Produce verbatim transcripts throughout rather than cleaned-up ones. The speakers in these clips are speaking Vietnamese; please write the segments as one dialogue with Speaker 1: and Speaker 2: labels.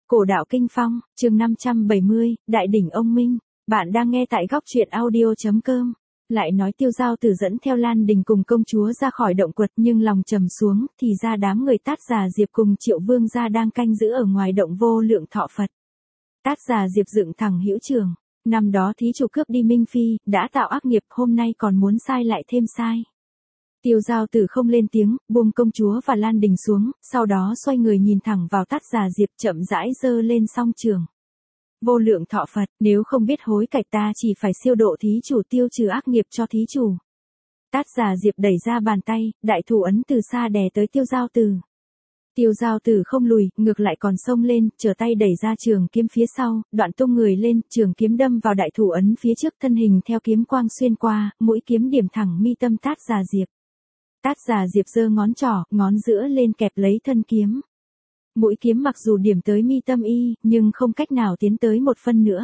Speaker 1: Cổ đạo kinh phong, chương năm trăm bảy mươi, Đại đỉnh ông Minh. Bạn đang nghe tại góc truyện audio chấm com. Lại nói Tiêu Giao Tử dẫn theo Lan Đình cùng công chúa ra khỏi động quật, nhưng lòng trầm xuống, thì ra đám người Tát Già Diệp cùng Triệu Vương gia đang canh giữ ở ngoài động Vô Lượng Thọ Phật. Tát Già Diệp dựng thẳng hữu trường, năm đó thí chủ cướp đi Minh Phi, đã tạo ác nghiệp, hôm nay còn muốn sai lại thêm sai. Tiêu Giao Tử không lên tiếng, buông công chúa và Lan Đình xuống, sau đó xoay người nhìn thẳng vào Tát Già Diệp, chậm rãi giơ lên song trường. Vô Lượng Thọ Phật, nếu không biết hối cải ta chỉ phải siêu độ thí chủ, tiêu trừ ác nghiệp cho thí chủ. Tát Già Diệp đẩy ra bàn tay, đại thủ ấn từ xa đè tới Tiêu Giao Tử. Tiêu Giao Tử không lùi, ngược lại còn xông lên, trở tay đẩy ra trường kiếm phía sau, đoạn tung người lên, trường kiếm đâm vào đại thủ ấn phía trước, thân hình theo kiếm quang xuyên qua, mũi kiếm điểm thẳng mi tâm Tát Già Diệp. Tát Già Diệp giơ ngón trỏ, ngón giữa lên kẹp lấy thân kiếm. Mũi kiếm mặc dù điểm tới mi tâm y, nhưng không cách nào tiến tới một phân nữa.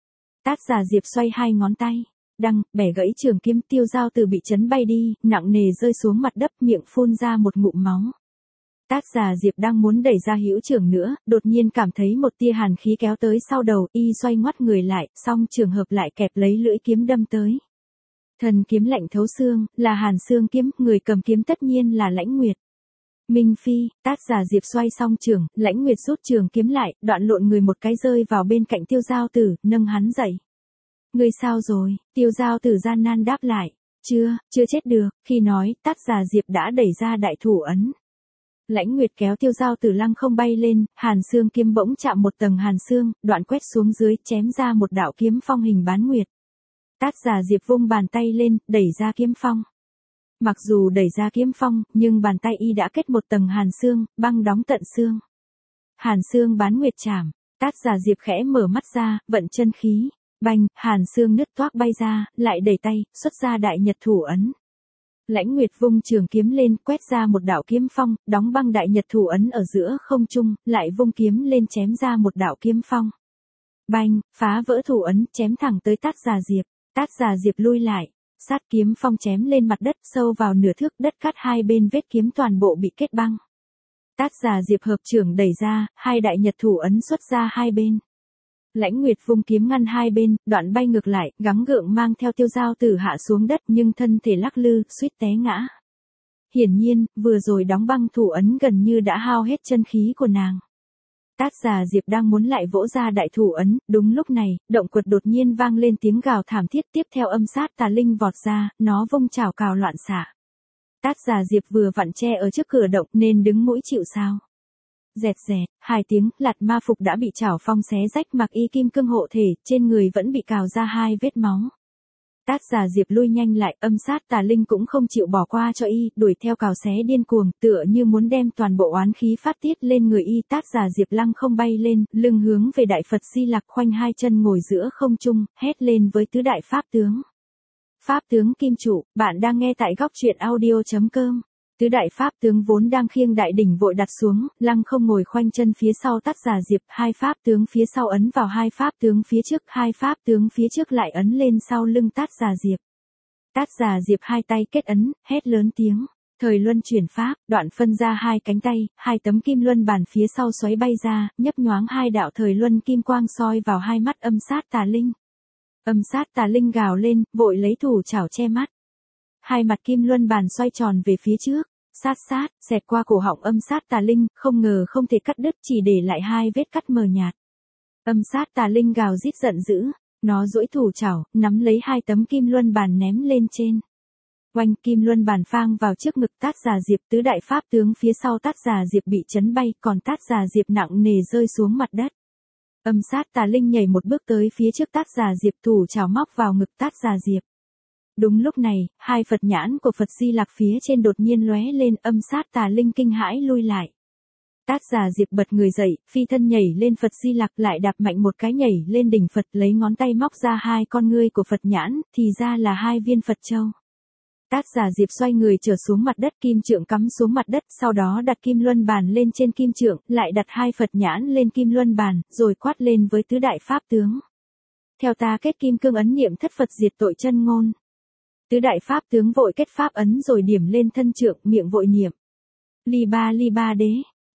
Speaker 1: Tát Già Diệp xoay hai ngón tay, đăng, bẻ gãy trường kiếm. Tiêu Giao Tử bị chấn bay đi, nặng nề rơi xuống mặt đất, miệng phun ra một ngụm máu. Tát Già Diệp đang muốn đẩy ra hữu trường nữa, đột nhiên cảm thấy một tia hàn khí kéo tới sau đầu, y xoay ngoắt người lại, song trường hợp lại kẹp lấy lưỡi kiếm đâm tới. Thần kiếm lạnh thấu xương, là Hàn Xương kiếm, người cầm kiếm tất nhiên là Lãnh Nguyệt. Minh Phi. Tát Già Diệp xoay xong trường, Lãnh Nguyệt rút trường kiếm lại, đoạn lộn người một cái rơi vào bên cạnh Tiêu Giao Tử, nâng hắn dậy. Ngươi sao rồi? Tiêu Giao Tử gian nan đáp lại. Chưa, chưa chết được. Khi nói, Tát Già Diệp đã đẩy ra đại thủ ấn. Lãnh Nguyệt kéo Tiêu Giao Tử lăng không bay lên, Hàn Xương kiếm bỗng chạm một tầng hàn xương, đoạn quét xuống dưới, chém ra một đạo kiếm phong hình bán nguyệt. Tát Già Diệp vung bàn tay lên, đẩy ra kiếm phong. Mặc dù đẩy ra kiếm phong, nhưng bàn tay y đã kết một tầng hàn xương, băng đóng tận xương. Hàn xương bán nguyệt chảm. Tát Già Diệp khẽ mở mắt ra, vận chân khí. Bành, hàn xương nứt toác bay ra, lại đẩy tay, xuất ra đại nhật thủ ấn. Lãnh Nguyệt vung trường kiếm lên, quét ra một đạo kiếm phong, đóng băng đại nhật thủ ấn ở giữa không trung, lại vung kiếm lên chém ra một đạo kiếm phong. Bành, phá vỡ thủ ấn, chém thẳng tới Tát Già Diệp. Tát Già Diệp lui lại, sát kiếm phong chém lên mặt đất, sâu vào nửa thước, đất cát hai bên vết kiếm toàn bộ bị kết băng. Tát Già Diệp hợp trưởng đẩy ra, hai đại nhật thủ ấn xuất ra hai bên. Lãnh Nguyệt vung kiếm ngăn hai bên, đoạn bay ngược lại, gắng gượng mang theo Tiêu Giao Tử hạ xuống đất, nhưng thân thể lắc lư, suýt té ngã. Hiển nhiên, vừa rồi đóng băng thủ ấn gần như đã hao hết chân khí của nàng. Tát Già Diệp đang muốn lại vỗ ra đại thủ ấn, đúng lúc này, động quật đột nhiên vang lên tiếng gào thảm thiết, tiếp theo âm sát tà linh vọt ra, nó vung chảo cào loạn xạ. Tát Già Diệp vừa vặn che ở trước cửa động nên đứng mũi chịu sào. Dẹt dẹt, hai tiếng, lạt ma phục đã bị chảo phong xé rách, mặc y kim cương hộ thể, trên người vẫn bị cào ra hai vết máu. Tát Già Diệp lui nhanh lại, âm sát tà linh cũng không chịu bỏ qua cho y, đuổi theo cào xé điên cuồng, tựa như muốn đem toàn bộ oán khí phát tiết lên người y. Tát Già Diệp lăng không bay lên, lưng hướng về Đại Phật Di Lặc, khoanh hai chân ngồi giữa không trung, hét lên với tứ đại pháp tướng. Pháp tướng Kim Trụ, bạn đang nghe tại góc truyện audio chấm com. Tứ đại pháp tướng vốn đang khiêng đại đỉnh vội đặt xuống, lăng không ngồi khoanh chân phía sau Tát Già Diệp, hai pháp tướng phía sau ấn vào hai pháp tướng phía trước, hai pháp tướng phía trước lại ấn lên sau lưng Tát Già Diệp. Tát Già Diệp hai tay kết ấn, hét lớn tiếng, thời luân chuyển pháp, đoạn phân ra hai cánh tay, hai tấm kim luân bàn phía sau xoáy bay ra, nhấp nhoáng hai đạo thời luân kim quang soi vào hai mắt âm sát tà linh. Âm sát tà linh gào lên, vội lấy thủ chảo che mắt. Hai mặt kim luân bàn xoay tròn về phía trước, sát sát, xẹt qua cổ họng âm sát tà linh, không ngờ không thể cắt đứt, chỉ để lại hai vết cắt mờ nhạt. Âm sát tà linh gào rít giận dữ, nó duỗi thủ chảo, nắm lấy hai tấm kim luân bàn ném lên trên. Oanh, kim luân bàn phang vào trước ngực Tát Già Diệp, tứ đại pháp tướng phía sau Tát Già Diệp bị chấn bay, còn Tát Già Diệp nặng nề rơi xuống mặt đất. Âm sát tà linh nhảy một bước tới phía trước Tát Già Diệp, thủ chảo móc vào ngực Tát Già Diệp. Đúng lúc này, hai Phật nhãn của Phật Di Lặc phía trên đột nhiên lóe lên, âm sát tà linh kinh hãi lui lại. Tát Già Diệp bật người dậy, phi thân nhảy lên Phật Di Lặc, lại đạp mạnh một cái nhảy lên đỉnh Phật, lấy ngón tay móc ra hai con ngươi của Phật nhãn, thì ra là hai viên Phật châu. Tát Già Diệp xoay người trở xuống mặt đất, kim trượng cắm xuống mặt đất, sau đó đặt kim luân bàn lên trên kim trượng, lại đặt hai Phật nhãn lên kim luân bàn, rồi quát lên với tứ đại pháp tướng. Theo ta kết kim cương ấn, niệm thất Phật diệt tội chân ngôn. Tứ đại pháp tướng vội kết pháp ấn rồi điểm lên thân trượng, miệng vội niệm. Ly ba ly ba đế.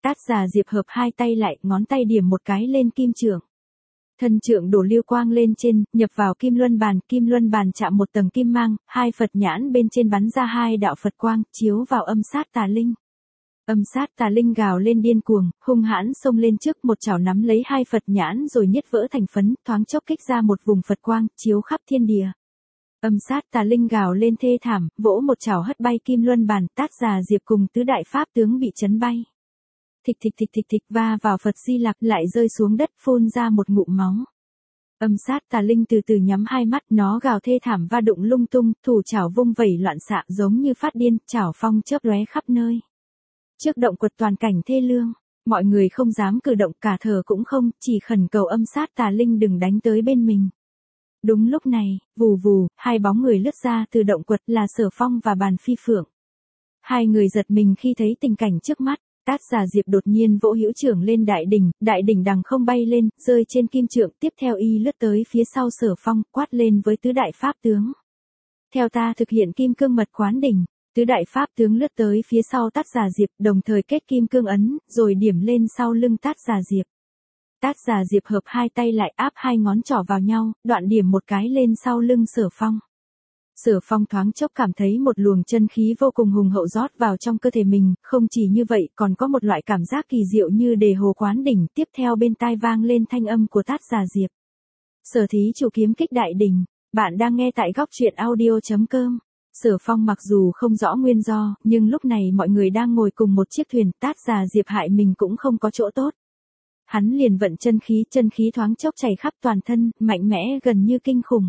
Speaker 1: Tát Già Diệp hợp hai tay lại, ngón tay điểm một cái lên kim trượng. Thân trượng đổ lưu quang lên trên, nhập vào kim luân bàn, kim luân bàn chạm một tầng kim mang, hai Phật nhãn bên trên bắn ra hai đạo Phật quang, chiếu vào âm sát tà linh. Âm sát tà linh gào lên điên cuồng, hung hãn xông lên trước, một chảo nắm lấy hai Phật nhãn rồi niết vỡ thành phấn, thoáng chốc kích ra một vùng Phật quang, chiếu khắp thiên địa. Âm sát tà linh gào lên thê thảm, vỗ một chảo hất bay kim luân bàn, Tát Già Diệp cùng tứ đại pháp tướng bị chấn bay. Thịch thịch thịch thịch thịch va vào Phật Di Lặc, lại rơi xuống đất, phun ra một ngụm máu. Âm sát tà linh từ từ nhắm hai mắt, nó gào thê thảm va đụng lung tung, thủ chảo vung vẩy loạn xạ giống như phát điên, chảo phong chớp lóe khắp nơi. Trước động quật toàn cảnh thê lương, mọi người không dám cử động, cả thở cũng không, chỉ khẩn cầu âm sát tà linh đừng đánh tới bên mình. Đúng lúc này, vù vù, hai bóng người lướt ra từ động quật là Sở Phong và Bàn Phi Phượng. Hai người giật mình khi thấy tình cảnh trước mắt. Tát Già Diệp đột nhiên vỗ hữu trưởng lên đại đỉnh, đại đỉnh đằng không bay lên, rơi trên kim trượng, tiếp theo y lướt tới phía sau Sở Phong, quát lên với tứ đại pháp tướng. Theo ta thực hiện kim cương mật quán đỉnh, tứ đại pháp tướng lướt tới phía sau Tát Già Diệp, đồng thời kết kim cương ấn, rồi điểm lên sau lưng Tát Già Diệp. Tát Già Diệp hợp hai tay lại, áp hai ngón trỏ vào nhau, đoạn điểm một cái lên sau lưng Sở Phong. Sở Phong thoáng chốc cảm thấy một luồng chân khí vô cùng hùng hậu rót vào trong cơ thể mình, không chỉ như vậy còn có một loại cảm giác kỳ diệu như đề hồ quán đỉnh, tiếp theo bên tai vang lên thanh âm của Tát Già Diệp. Sở thí chủ kiếm kích đại đỉnh, bạn đang nghe tại góc truyện audio chấm com. Sở Phong mặc dù không rõ nguyên do, nhưng lúc này mọi người đang ngồi cùng một chiếc thuyền, Tát Già Diệp hại mình cũng không có chỗ tốt. Hắn liền vận chân khí, chân khí thoáng chốc chảy khắp toàn thân, mạnh mẽ gần như kinh khủng.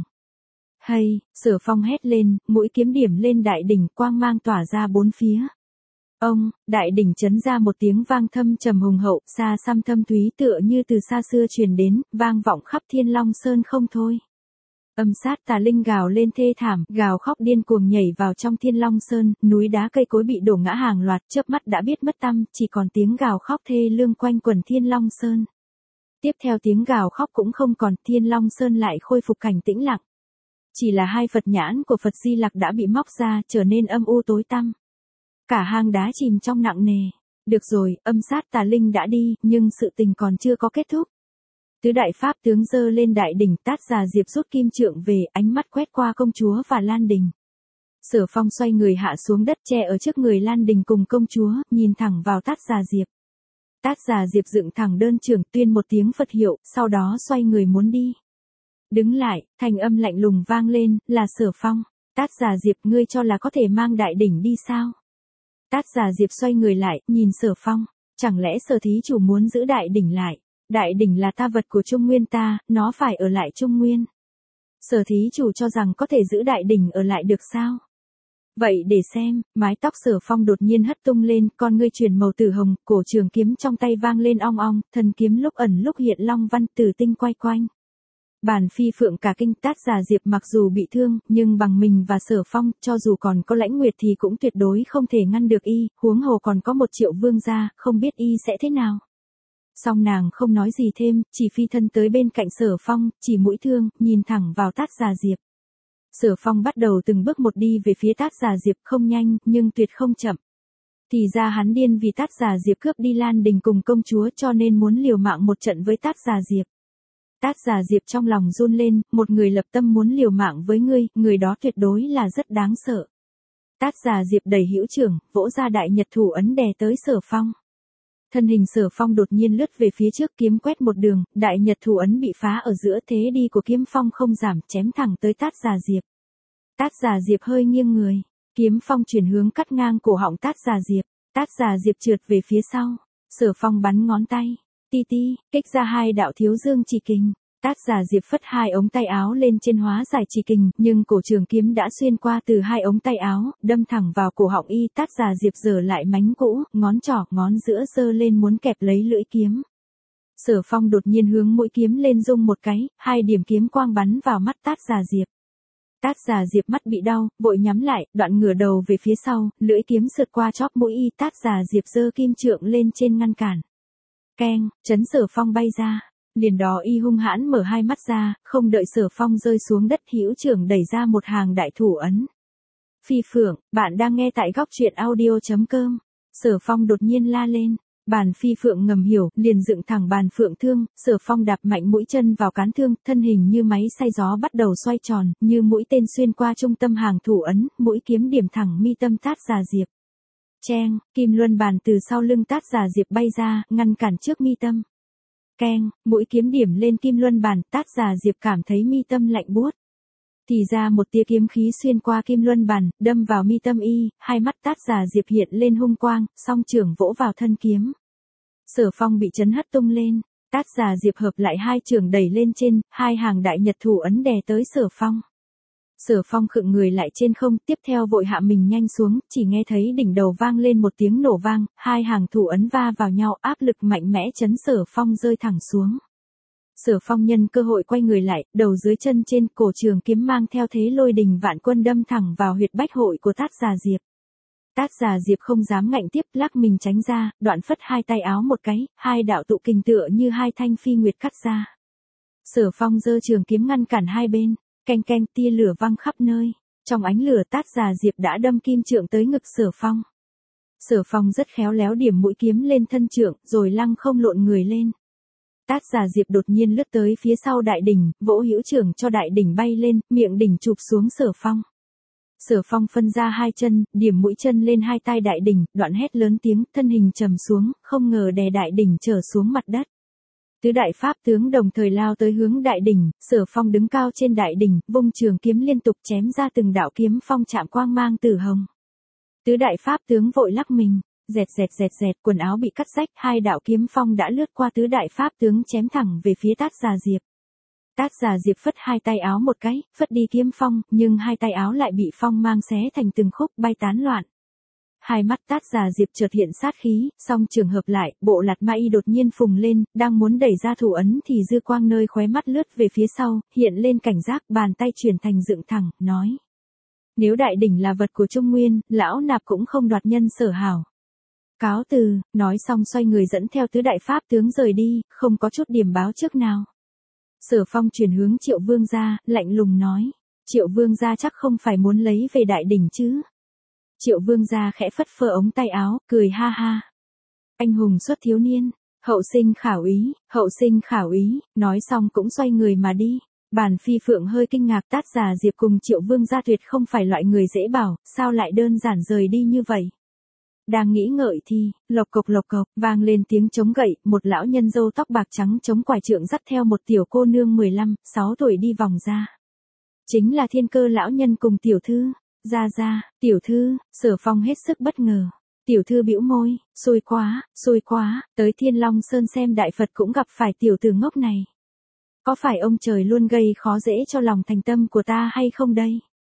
Speaker 1: Hay, Sở Phong hét lên, mũi kiếm điểm lên đại đỉnh, quang mang tỏa ra bốn phía. Ông, đại đỉnh chấn ra một tiếng vang thâm trầm hùng hậu, xa xăm thâm thúy tựa như từ xa xưa truyền đến, vang vọng khắp Thiên Long Sơn không thôi. Âm sát tà linh gào lên thê thảm, gào khóc điên cuồng nhảy vào trong Thiên Long Sơn, núi đá cây cối bị đổ ngã hàng loạt, chớp mắt đã biết mất tăm, chỉ còn tiếng gào khóc thê lương quanh quần Thiên Long Sơn. Tiếp theo tiếng gào khóc cũng không còn, Thiên Long Sơn lại khôi phục cảnh tĩnh lặng. Chỉ là hai Phật nhãn của Phật Di Lặc đã bị móc ra, trở nên âm u tối tăm. Cả hang đá chìm trong nặng nề. Được rồi, âm sát tà linh đã đi, nhưng sự tình còn chưa có kết thúc. Tứ đại pháp tướng giơ lên đại đỉnh, Tát Già Diệp rút kim trượng về, ánh mắt quét qua công chúa và Lan Đình. Sở Phong xoay người hạ xuống đất, che ở trước người Lan Đình cùng công chúa, nhìn thẳng vào Tát Già Diệp. Tát Già Diệp dựng thẳng đơn trưởng, tuyên một tiếng Phật hiệu, sau đó xoay người muốn đi. Đứng lại, thành âm lạnh lùng vang lên, là Sở Phong. Tát Già Diệp, ngươi cho là có thể mang đại đỉnh đi sao? Tát Già Diệp xoay người lại, nhìn Sở Phong. Chẳng lẽ Sở thí chủ muốn giữ đại đỉnh lại? Đại đỉnh là ta vật của Trung Nguyên ta, nó phải ở lại Trung Nguyên. Sở thí chủ cho rằng có thể giữ đại đỉnh ở lại được sao? Vậy để xem, mái tóc Sở Phong đột nhiên hất tung lên, con ngươi chuyển màu tử hồng, cổ trường kiếm trong tay vang lên ong ong, thân kiếm lúc ẩn lúc hiện long văn tử tinh quay quanh. Bàn Phi Phượng cả kinh. Tát Già Diệp mặc dù bị thương, nhưng bằng mình và Sở Phong, cho dù còn có Lãnh Nguyệt thì cũng tuyệt đối không thể ngăn được y, huống hồ còn có một Triệu Vương gia, không biết y sẽ thế nào. Song nàng không nói gì thêm, chỉ phi thân tới bên cạnh Sở Phong, chỉ mũi thương, nhìn thẳng vào Tát Già Diệp. Sở Phong bắt đầu từng bước một đi về phía Tát Già Diệp, không nhanh, nhưng tuyệt không chậm. Thì ra hắn điên vì Tát Già Diệp cướp đi Lan Đình cùng công chúa, cho nên muốn liều mạng một trận với Tát Già Diệp. Tát Già Diệp trong lòng run lên, một người lập tâm muốn liều mạng với ngươi, người đó tuyệt đối là rất đáng sợ. Tát Già Diệp đẩy hữu trưởng, vỗ ra đại nhật thủ ấn đè tới Sở Phong. Thân hình Sở Phong đột nhiên lướt về phía trước, kiếm quét một đường, đại nhật thủ ấn bị phá ở giữa, thế đi của kiếm phong không giảm, chém thẳng tới Tát Già Diệp. Tát Già Diệp hơi nghiêng người, kiếm phong chuyển hướng cắt ngang cổ họng Tát Già Diệp. Tát Già Diệp trượt về phía sau, Sở Phong bắn ngón tay, ti ti, kích ra hai đạo thiếu dương chỉ kình. Tát Già Diệp phất hai ống tay áo lên trên hóa giải chỉ kình, nhưng cổ trường kiếm đã xuyên qua từ hai ống tay áo, đâm thẳng vào cổ họng y. Tát Già Diệp giở lại mánh cũ, ngón trỏ, ngón giữa giơ lên muốn kẹp lấy lưỡi kiếm. Sở Phong đột nhiên hướng mũi kiếm lên rung một cái, hai điểm kiếm quang bắn vào mắt Tát Già Diệp. Tát Già Diệp mắt bị đau, vội nhắm lại, đoạn ngửa đầu về phía sau, lưỡi kiếm sượt qua chóp mũi y. Tát Già Diệp giơ kim trượng lên trên ngăn cản. Keng, chấn Sở Phong bay ra. Liền đó y hung hãn mở hai mắt ra, không đợi Sở Phong rơi xuống đất, hữu trưởng đẩy ra một hàng đại thủ ấn. Phi Phượng, bạn đang nghe tại góc truyện audio chấm com. Sở Phong đột nhiên la lên. Bàn phi phượng ngầm hiểu, liền dựng thẳng bàn phượng thương, Sở Phong đạp mạnh mũi chân vào cán thương, thân hình như máy xay gió bắt đầu xoay tròn, như mũi tên xuyên qua trung tâm hàng thủ ấn, mũi kiếm điểm thẳng mi tâm Tát Già Diệp. Cheng, kim luân bàn từ sau lưng Tát Già Diệp bay ra, ngăn cản trước mi tâm. Keng, mũi kiếm điểm lên kim luân bàn, Tát Già Diệp cảm thấy mi tâm lạnh buốt. Thì ra một tia kiếm khí xuyên qua kim luân bàn, đâm vào mi tâm y, hai mắt Tát Già Diệp hiện lên hung quang, song trường vỗ vào thân kiếm. Sở Phong bị chấn hất tung lên, Tát Già Diệp hợp lại hai trường đẩy lên trên, hai hàng đại nhật thủ ấn đè tới Sở Phong. Sở Phong khựng người lại trên không, tiếp theo vội hạ mình nhanh xuống, chỉ nghe thấy đỉnh đầu vang lên một tiếng nổ vang, hai hàng thủ ấn va vào nhau, áp lực mạnh mẽ chấn Sở Phong rơi thẳng xuống. Sở Phong nhân cơ hội quay người lại, đầu dưới chân trên, cổ trường kiếm mang theo thế lôi đình vạn quân đâm thẳng vào huyệt bách hội của Tát Già Diệp. Tát Già Diệp không dám ngạnh tiếp, lắc mình tránh ra, đoạn phất hai tay áo một cái, hai đạo tụ kình tựa như hai thanh phi nguyệt cắt ra. Sở Phong giơ trường kiếm ngăn cản hai bên, keng keng tia lửa văng khắp nơi. Trong ánh lửa Tát Già Diệp đã đâm kim trượng tới ngực Sở Phong. Sở Phong rất khéo léo điểm mũi kiếm lên thân trượng, rồi lăng không lộn người lên. Tát Già Diệp đột nhiên lướt tới phía sau đại đỉnh, vỗ hữu trưởng cho đại đỉnh bay lên, miệng đỉnh chụp xuống Sở Phong. Sở Phong phân ra hai chân, điểm mũi chân lên hai tai đại đỉnh, đoạn hét lớn tiếng, thân hình trầm xuống, không ngờ đè đại đỉnh trở xuống mặt đất. Tứ đại pháp tướng đồng thời lao tới hướng đại đỉnh, Sở Phong đứng cao trên đại đỉnh, vung trường kiếm liên tục chém ra từng đạo kiếm phong chạm quang mang tử hồng. Tứ đại pháp tướng vội lắc mình, dẹt dẹt dẹt dẹt, quần áo bị cắt rách, hai đạo kiếm phong đã lướt qua tứ đại pháp tướng chém thẳng về phía Tát Già Diệp. Tát Già Diệp phất hai tay áo một cái, phất đi kiếm phong, nhưng hai tay áo lại bị phong mang xé thành từng khúc bay tán loạn. Hai mắt Tát Già Diệp chợt hiện sát khí, song trường hợp lại, bộ lạt ma y đột nhiên phùng lên, đang muốn đẩy ra thủ ấn thì dư quang nơi khóe mắt lướt về phía sau, hiện lên cảnh giác, bàn tay chuyển thành dựng thẳng, nói. Nếu đại đỉnh là vật của Trung Nguyên, lão nạp cũng không đoạt nhân sở hảo. Cáo từ, nói xong xoay người dẫn theo tứ đại pháp tướng rời đi, không có chút điểm báo trước nào. Sở Phong chuyển hướng Triệu Vương gia, lạnh lùng nói. Triệu Vương gia chắc không phải muốn lấy về đại đỉnh chứ. Triệu Vương gia khẽ phất phơ ống tay áo, cười ha ha. Anh hùng xuất thiếu niên, hậu sinh khảo ý, hậu sinh khảo ý, nói xong cũng xoay người mà đi. Bàn phi phượng hơi kinh ngạc, Tát Già Diệp cùng Triệu Vương gia tuyệt không phải loại người dễ bảo, sao lại đơn giản rời đi như vậy. Đang nghĩ ngợi thì, lộc cộc lộc cộc, vang lên tiếng trống gậy, một lão nhân râu tóc bạc trắng chống quải trượng dắt theo một tiểu cô nương mười lăm, sáu tuổi đi vòng ra. Chính là Thiên Cơ lão nhân cùng tiểu thư. Ra ra, tiểu thư, Sở Phong hết sức bất ngờ. Tiểu thư bĩu môi, xui quá, xui quá, tới Thiên Long Sơn xem đại Phật cũng gặp phải tiểu tử ngốc này. Có phải ông trời luôn gây khó dễ cho lòng thành tâm của ta hay không đây?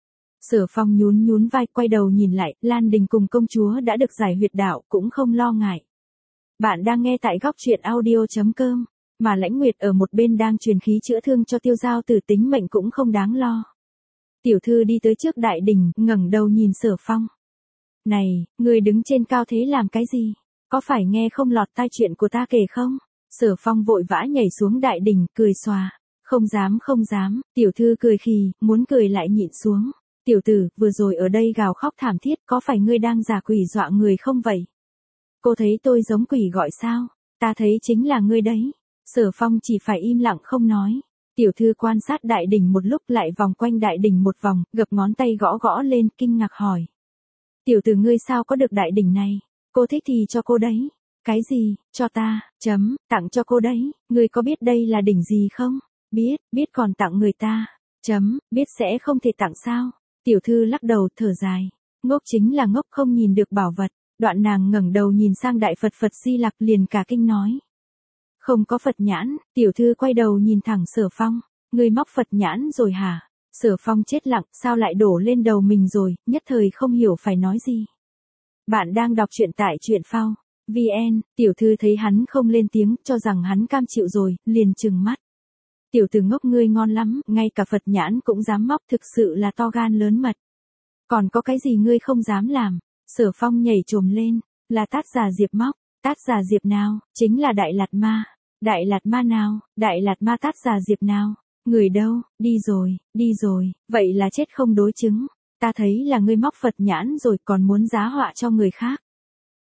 Speaker 1: Sở Phong nhún nhún vai, quay đầu nhìn lại, Lan Đình cùng công chúa đã được giải huyệt đạo, cũng không lo ngại. Bạn đang nghe tại góc truyện audio chấm com, mà Lãnh Nguyệt ở một bên đang truyền khí chữa thương cho Tiêu Giao Tử, tính mệnh cũng không đáng lo. Tiểu thư đi tới trước đại đỉnh, ngẩng đầu nhìn Sở Phong. Này, người đứng trên cao thế làm cái gì? Có phải nghe không lọt tai chuyện của ta kể không? Sở Phong vội vã nhảy xuống đại đỉnh, cười xòa. Không dám không dám, tiểu thư cười khì, muốn cười lại nhịn xuống. Tiểu tử, vừa rồi ở đây gào khóc thảm thiết, có phải ngươi đang giả quỷ dọa người không vậy? Cô thấy tôi giống quỷ gọi sao? Ta thấy chính là ngươi đấy. Sở Phong chỉ phải im lặng không nói. Tiểu thư quan sát đại đỉnh một lúc, lại vòng quanh đại đỉnh một vòng, gập ngón tay gõ gõ lên, kinh ngạc hỏi. Tiểu tử ngươi sao có được đại đỉnh này? Cô thích thì cho cô đấy. Cái gì, cho ta, chấm, tặng cho cô đấy, ngươi có biết đây là đỉnh gì không? Biết, biết còn tặng người ta, chấm, biết sẽ không thể tặng sao? Tiểu thư lắc đầu thở dài. Ngốc chính là ngốc, không nhìn được bảo vật. Đoạn nàng ngẩng đầu nhìn sang đại Phật Phật Di Lặc, liền cả kinh nói. Không có Phật nhãn. Tiểu thư quay đầu nhìn thẳng Sở Phong. Ngươi móc Phật nhãn rồi hả? Sở Phong chết lặng, sao lại đổ lên đầu mình rồi, nhất thời không hiểu phải nói gì. Bạn đang đọc truyện tại truyện phao vn. Tiểu thư thấy hắn không lên tiếng, cho rằng hắn cam chịu rồi, liền trừng mắt. Tiểu tử ngốc, ngươi ngon lắm, ngay cả Phật nhãn cũng dám móc, thực sự là to gan lớn mật. Còn có cái gì ngươi không dám làm? Sở Phong nhảy trồm lên, là Tát Già Diệp móc. Tát Già Diệp nào? Chính là Đại Lạt Ma. Đại Lạt Ma nào? Đại Lạt Ma Tát Già Diệp nào? Người đâu? Đi rồi, đi rồi, vậy là chết không đối chứng. Ta thấy là ngươi móc Phật nhãn rồi, còn muốn giá họa cho người khác.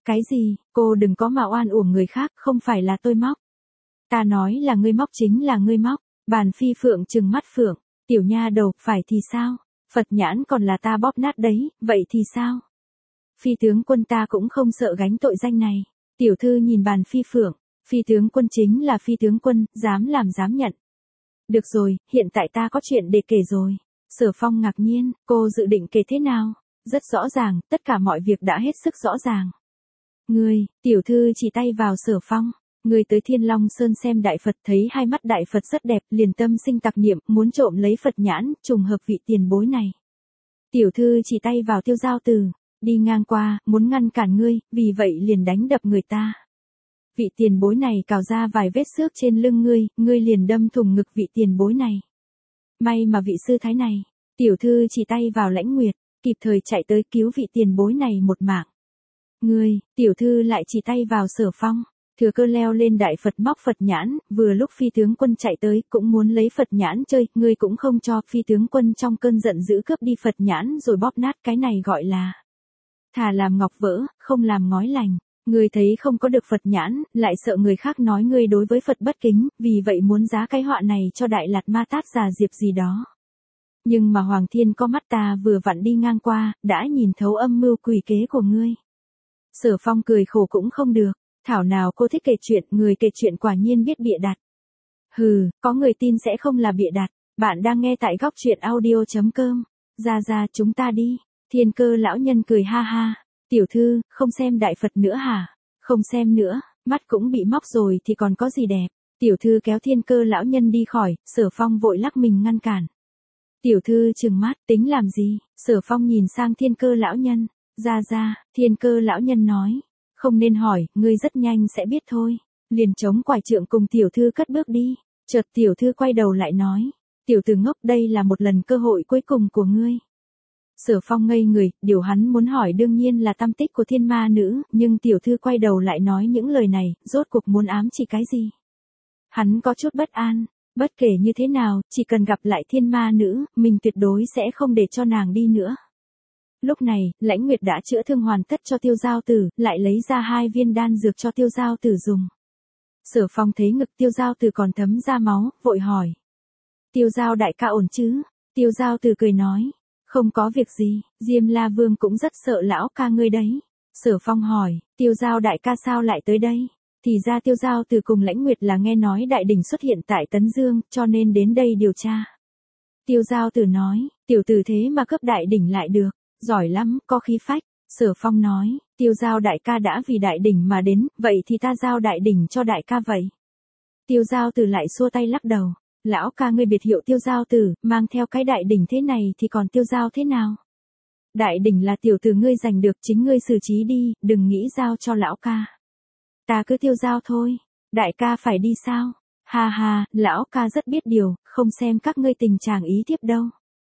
Speaker 1: Cái gì, cô đừng có mà oan uổng người khác, không phải là tôi móc. Ta nói là ngươi móc chính là ngươi móc. Bàn Phi Phượng trừng mắt Phượng, tiểu nha đầu, phải thì sao? Phật nhãn còn là ta bóp nát đấy, vậy thì sao? Phi tướng quân ta cũng không sợ gánh tội danh này. Tiểu thư nhìn Bàn Phi Phượng, Phi tướng quân chính là Phi tướng quân, dám làm dám nhận. Được rồi, hiện tại ta có chuyện để kể rồi. Sở Phong ngạc nhiên, cô dự định kể thế nào? Rất rõ ràng, tất cả mọi việc đã hết sức rõ ràng. Ngươi, tiểu thư chỉ tay vào Sở Phong. Ngươi tới Thiên Long Sơn xem Đại Phật, thấy hai mắt Đại Phật rất đẹp, liền tâm sinh tặc niệm, muốn trộm lấy Phật nhãn, trùng hợp vị tiền bối này. Tiểu thư chỉ tay vào Tiêu Giao Tử, đi ngang qua, muốn ngăn cản ngươi, vì vậy liền đánh đập người ta. Vị tiền bối này cào ra vài vết xước trên lưng ngươi, ngươi liền đâm thủng ngực vị tiền bối này. May mà vị sư thái này, tiểu thư chỉ tay vào Lãnh Nguyệt, kịp thời chạy tới cứu vị tiền bối này một mạng. Ngươi, tiểu thư lại chỉ tay vào Sở Phong, thừa cơ leo lên Đại Phật móc Phật nhãn, vừa lúc Phi tướng quân chạy tới, cũng muốn lấy Phật nhãn chơi, ngươi cũng không cho. Phi tướng quân trong cơn giận dữ cướp đi Phật nhãn rồi bóp nát, cái này gọi là thà làm ngọc vỡ, không làm ngói lành. Ngươi thấy không có được Phật nhãn, lại sợ người khác nói ngươi đối với Phật bất kính, vì vậy muốn giá cái họa này cho Đại Lạt Ma Tát già Diệp gì đó. Nhưng mà Hoàng Thiên có mắt, ta vừa vặn đi ngang qua, đã nhìn thấu âm mưu quỷ kế của ngươi. Sở Phong cười khổ cũng không được, thảo nào cô thích kể chuyện, người kể chuyện quả nhiên biết bịa đặt. Hừ, có người tin sẽ không là bịa đặt. Bạn đang nghe tại góc truyện audio chấm com. Ra ra chúng ta đi. Thiên Cơ lão nhân cười ha ha. Tiểu thư, không xem Đại Phật nữa hả? Không xem nữa, mắt cũng bị móc rồi thì còn có gì đẹp. Tiểu thư kéo Thiên Cơ lão nhân đi khỏi, Sở Phong vội lắc mình ngăn cản. Tiểu thư trừng mắt, tính làm gì? Sở Phong nhìn sang Thiên Cơ lão nhân. Ra ra, Thiên Cơ lão nhân nói. Không nên hỏi, ngươi rất nhanh sẽ biết thôi. Liền chống quải trượng cùng tiểu thư cất bước đi. Chợt tiểu thư quay đầu lại nói. Tiểu tử ngốc, đây là một lần cơ hội cuối cùng của ngươi. Sở Phong ngây người, điều hắn muốn hỏi đương nhiên là tâm tích của thiên ma nữ, nhưng tiểu thư quay đầu lại nói những lời này, rốt cuộc muốn ám chỉ cái gì? Hắn có chút bất an, bất kể như thế nào, chỉ cần gặp lại thiên ma nữ, mình tuyệt đối sẽ không để cho nàng đi nữa. Lúc này, Lãnh Nguyệt đã chữa thương hoàn tất cho Tiêu Giao Tử, lại lấy ra hai viên đan dược cho Tiêu Giao Tử dùng. Sở Phong thấy ngực Tiêu Giao Tử còn thấm ra máu, vội hỏi. Tiêu Giao đại ca ổn chứ? Tiêu Giao Tử cười nói. Không có việc gì, Diêm La Vương cũng rất sợ lão ca ngươi đấy. Sở Phong hỏi, Tiêu Giao đại ca sao lại tới đây? Thì ra Tiêu Giao Tử cùng Lãnh Nguyệt là nghe nói đại đỉnh xuất hiện tại Tấn Dương, cho nên đến đây điều tra. Tiêu Giao Tử nói, tiểu tử thế mà cướp đại đỉnh lại được, giỏi lắm, có khí phách. Sở Phong nói, Tiêu Giao đại ca đã vì đại đỉnh mà đến, vậy thì ta giao đại đỉnh cho đại ca vậy. Tiêu Giao Tử lại xua tay lắc đầu. Lão ca ngươi biệt hiệu Tiêu Giao Tử, mang theo cái đại đỉnh thế này thì còn tiêu giao thế nào? Đại đỉnh là tiểu tử ngươi giành được, chính ngươi xử trí đi, đừng nghĩ giao cho lão ca. Ta cứ tiêu giao thôi, đại ca phải đi sao? Ha ha, lão ca rất biết điều, không xem các ngươi tình trạng ý thiếp đâu.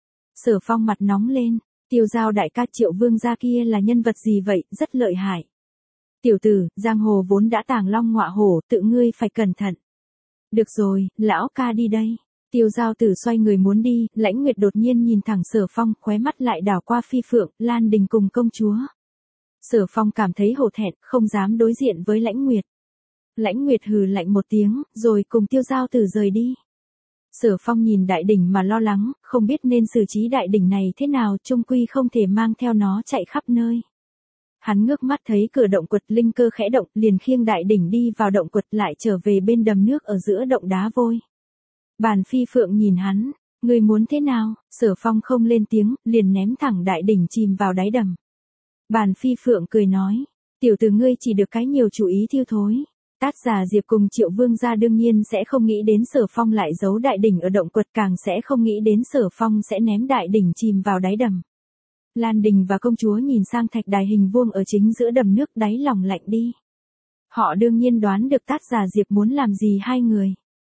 Speaker 1: Sở Phong mặt nóng lên, Tiêu Giao đại ca Triệu Vương gia kia là nhân vật gì vậy, rất lợi hại. Tiểu tử, giang hồ vốn đã tàng long ngọa hổ, tự ngươi phải cẩn thận. Được rồi, lão ca đi đây. Tiêu Giao Tử xoay người muốn đi, Lãnh Nguyệt đột nhiên nhìn thẳng Sở Phong, khóe mắt lại đảo qua Phi Phượng, Lan Đình cùng công chúa. Sở Phong cảm thấy hổ thẹn, không dám đối diện với Lãnh Nguyệt. Lãnh Nguyệt hừ lạnh một tiếng, rồi cùng Tiêu Giao Tử rời đi. Sở Phong nhìn đại đỉnh mà lo lắng, không biết nên xử trí đại đỉnh này thế nào, chung quy không thể mang theo nó chạy khắp nơi. Hắn ngước mắt thấy cửa động quật, linh cơ khẽ động, liền khiêng đại đỉnh đi vào động quật, lại trở về bên đầm nước ở giữa động đá vôi. Bàn Phi Phượng nhìn hắn, ngươi muốn thế nào? Sở Phong không lên tiếng, liền ném thẳng đại đỉnh chìm vào đáy đầm. Bàn Phi Phượng cười nói, tiểu tử ngươi chỉ được cái nhiều chủ ý thiêu thối. Tát già Diệp cùng Triệu Vương gia đương nhiên sẽ không nghĩ đến Sở Phong lại giấu đại đỉnh ở động quật, càng sẽ không nghĩ đến Sở Phong sẽ ném đại đỉnh chìm vào đáy đầm. Lan Đình và công chúa nhìn sang thạch đài hình vuông ở chính giữa đầm nước, đáy lòng lạnh đi. Họ đương nhiên đoán được Tát già Diệp muốn làm gì hai người.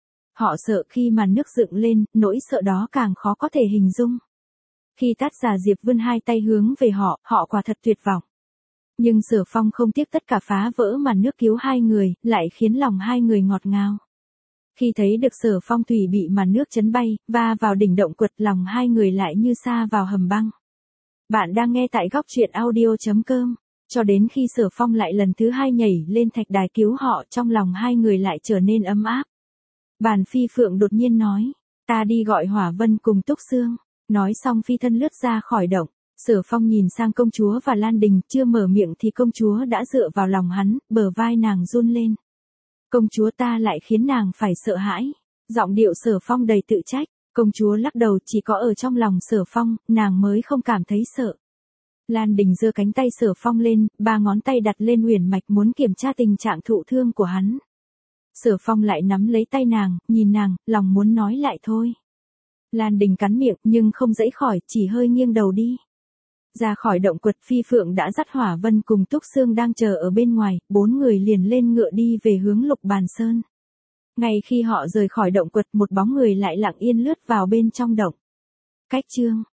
Speaker 1: Họ sợ khi màn nước dựng lên, nỗi sợ đó càng khó có thể hình dung. Khi Tát già Diệp vươn hai tay hướng về họ, họ quả thật tuyệt vọng. Nhưng Sở Phong không tiếc tất cả phá vỡ màn nước cứu hai người, lại khiến lòng hai người ngọt ngào. Khi thấy được Sở Phong thủy bị màn nước chấn bay, va vào đỉnh động quật, lòng hai người lại như sa vào hầm băng. Bạn đang nghe tại góc truyện audio chấm com. Cho đến khi Sở Phong lại lần thứ hai nhảy lên thạch đài cứu họ, trong lòng hai người lại trở nên ấm áp. Bàn Phi Phượng đột nhiên nói, ta đi gọi Hỏa Vân cùng Túc Xương. Nói xong phi thân lướt ra khỏi động. Sở Phong nhìn sang công chúa và Lan Đình, chưa mở miệng thì công chúa đã dựa vào lòng hắn, bờ vai nàng run lên. Công chúa ta lại khiến nàng phải sợ hãi. Giọng điệu Sở Phong đầy tự trách. Công chúa lắc đầu, chỉ có ở trong lòng Sở Phong, nàng mới không cảm thấy sợ. Lan Đình giơ cánh tay Sở Phong lên, ba ngón tay đặt lên uyển mạch muốn kiểm tra tình trạng thụ thương của hắn. Sở Phong lại nắm lấy tay nàng, nhìn nàng, lòng muốn nói lại thôi. Lan Đình cắn miệng nhưng không dãy khỏi, chỉ hơi nghiêng đầu đi. Ra khỏi động quật, Phi Phượng đã dắt Hỏa Vân cùng Túc Xương đang chờ ở bên ngoài, bốn người liền lên ngựa đi về hướng Lục Bàn Sơn. Ngay khi họ rời khỏi động quật, một bóng người lại lặng yên lướt vào bên trong động. Cách chương